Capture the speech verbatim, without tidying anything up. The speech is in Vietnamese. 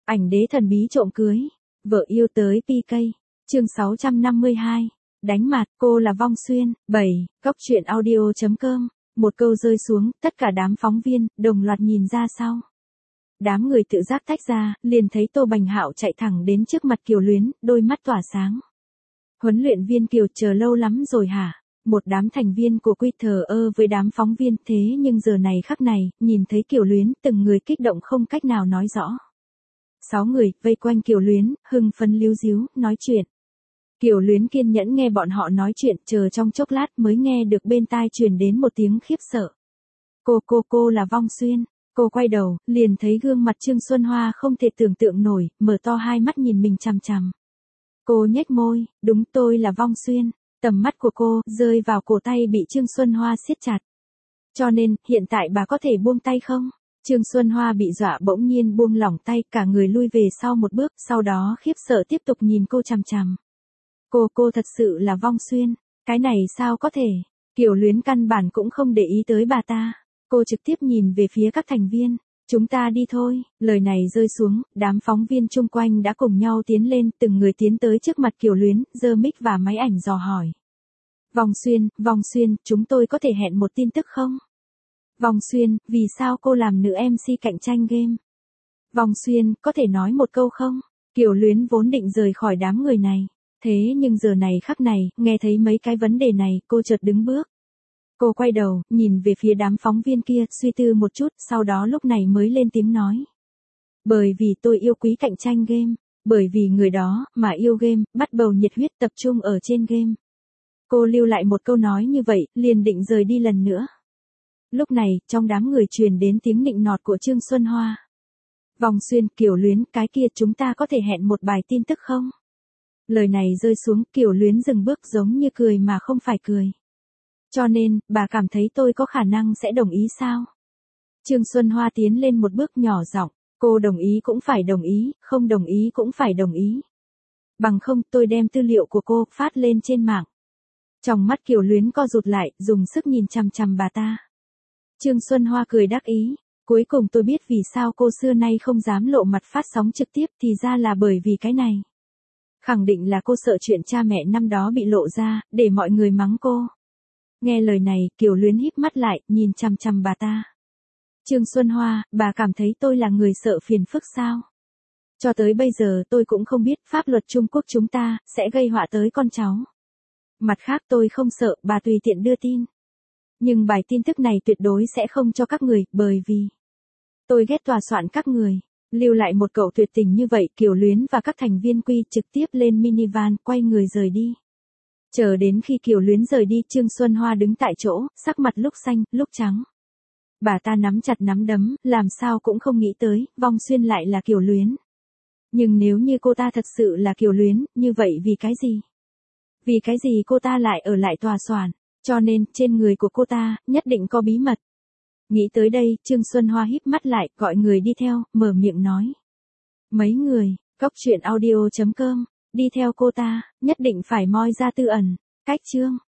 Ảnh đế thần bí trộm cưới. Vợ yêu tới pê ca. Chương sáu trăm năm mươi hai. Đánh mặt, cô là Vong Xuyên. bảy. Góc truyện audio chấm com. Một câu rơi xuống, tất cả đám phóng viên đồng loạt nhìn ra sau. Đám người tự giác tách ra, liền thấy Tô Bành Hạo chạy thẳng đến trước mặt Kiều Luyến, đôi mắt tỏa sáng. Huấn luyện viên Kiều, chờ lâu lắm rồi hả? Một đám thành viên của Quy thờ ơ với đám phóng viên, thế nhưng giờ này khắc này, nhìn thấy Kiều Luyến, từng người kích động không cách nào nói rõ. Sáu người vây quanh Kiều Luyến, hưng phấn líu díu, nói chuyện. Kiều Luyến kiên nhẫn nghe bọn họ nói chuyện, chờ trong chốc lát mới nghe được bên tai truyền đến một tiếng khiếp sợ. Cô cô cô là Vong Xuyên. Cô quay đầu, liền thấy gương mặt Trương Xuân Hoa không thể tưởng tượng nổi, mở to hai mắt nhìn mình chằm chằm. Cô nhếch môi, đúng tôi là Vong Xuyên. Tầm mắt của cô rơi vào cổ tay bị Trương Xuân Hoa siết chặt. Cho nên, hiện tại bà có thể buông tay không? Trương Xuân Hoa bị dọa bỗng nhiên buông lỏng tay, cả người lui về sau một bước, sau đó khiếp sợ tiếp tục nhìn cô chằm chằm. Cô cô thật sự là Vong Xuyên. Cái này sao có thể? Kiều Luyến căn bản cũng không để ý tới bà ta. Cô trực tiếp nhìn về phía các thành viên. Chúng ta đi thôi. Lời này rơi xuống, đám phóng viên chung quanh đã cùng nhau tiến lên, từng người tiến tới trước mặt Kiều Luyến, giơ mic và máy ảnh dò hỏi. Vong Xuyên, Vong Xuyên, chúng tôi có thể hẹn một tin tức không? Vong Xuyên, vì sao cô làm nữ em xê cạnh tranh game? Vong Xuyên, có thể nói một câu không? Kiều Luyến vốn định rời khỏi đám người này. Thế nhưng giờ này khắc này, nghe thấy mấy cái vấn đề này, cô chợt đứng bước. Cô quay đầu, nhìn về phía đám phóng viên kia, suy tư một chút, sau đó lúc này mới lên tiếng nói. Bởi vì tôi yêu quý cạnh tranh game, bởi vì người đó, mà yêu game, bắt đầu nhiệt huyết tập trung ở trên game. Cô lưu lại một câu nói như vậy, liền định rời đi lần nữa. Lúc này, trong đám người truyền đến tiếng nịnh nọt của Trương Xuân Hoa. Vong Xuyên, Kiều Luyến, cái kia chúng ta có thể hẹn một bài tin tức không? Lời này rơi xuống, Kiều Luyến dừng bước giống như cười mà không phải cười. Cho nên, bà cảm thấy tôi có khả năng sẽ đồng ý sao? Trương Xuân Hoa tiến lên một bước nhỏ giọng, cô đồng ý cũng phải đồng ý, không đồng ý cũng phải đồng ý. Bằng không tôi đem tư liệu của cô phát lên trên mạng. Trong mắt Kiều Luyến co rụt lại, dùng sức nhìn chằm chằm bà ta. Trương Xuân Hoa cười đắc ý, cuối cùng tôi biết vì sao cô xưa nay không dám lộ mặt phát sóng trực tiếp, thì ra là bởi vì cái này. Khẳng định là cô sợ chuyện cha mẹ năm đó bị lộ ra, để mọi người mắng cô. Nghe lời này, Kiều Luyến híp mắt lại, nhìn chằm chằm bà ta. Trương Xuân Hoa, bà cảm thấy tôi là người sợ phiền phức sao? Cho tới bây giờ tôi cũng không biết pháp luật Trung Quốc chúng ta sẽ gây họa tới con cháu. Mặt khác tôi không sợ, bà tùy tiện đưa tin. Nhưng bài tin tức này tuyệt đối sẽ không cho các người, bởi vì tôi ghét tòa soạn các người. Lưu lại một cậu tuyệt tình như vậy, Kiều Luyến và các thành viên Quy trực tiếp lên minivan, quay người rời đi. Chờ đến khi Kiều Luyến rời đi, Trương Xuân Hoa đứng tại chỗ, sắc mặt lúc xanh, lúc trắng. Bà ta nắm chặt nắm đấm, làm sao cũng không nghĩ tới, Vong Xuyên lại là Kiều Luyến. Nhưng nếu như cô ta thật sự là Kiều Luyến, như vậy vì cái gì? Vì cái gì cô ta lại ở lại tòa soạn? Cho nên, trên người của cô ta, nhất định có bí mật. Nghĩ tới đây, Trương Xuân Hoa híp mắt lại, gọi người đi theo, mở miệng nói. Mấy người, góc truyện audio chấm com, đi theo cô ta, nhất định phải moi ra tư ẩn. Cách chương.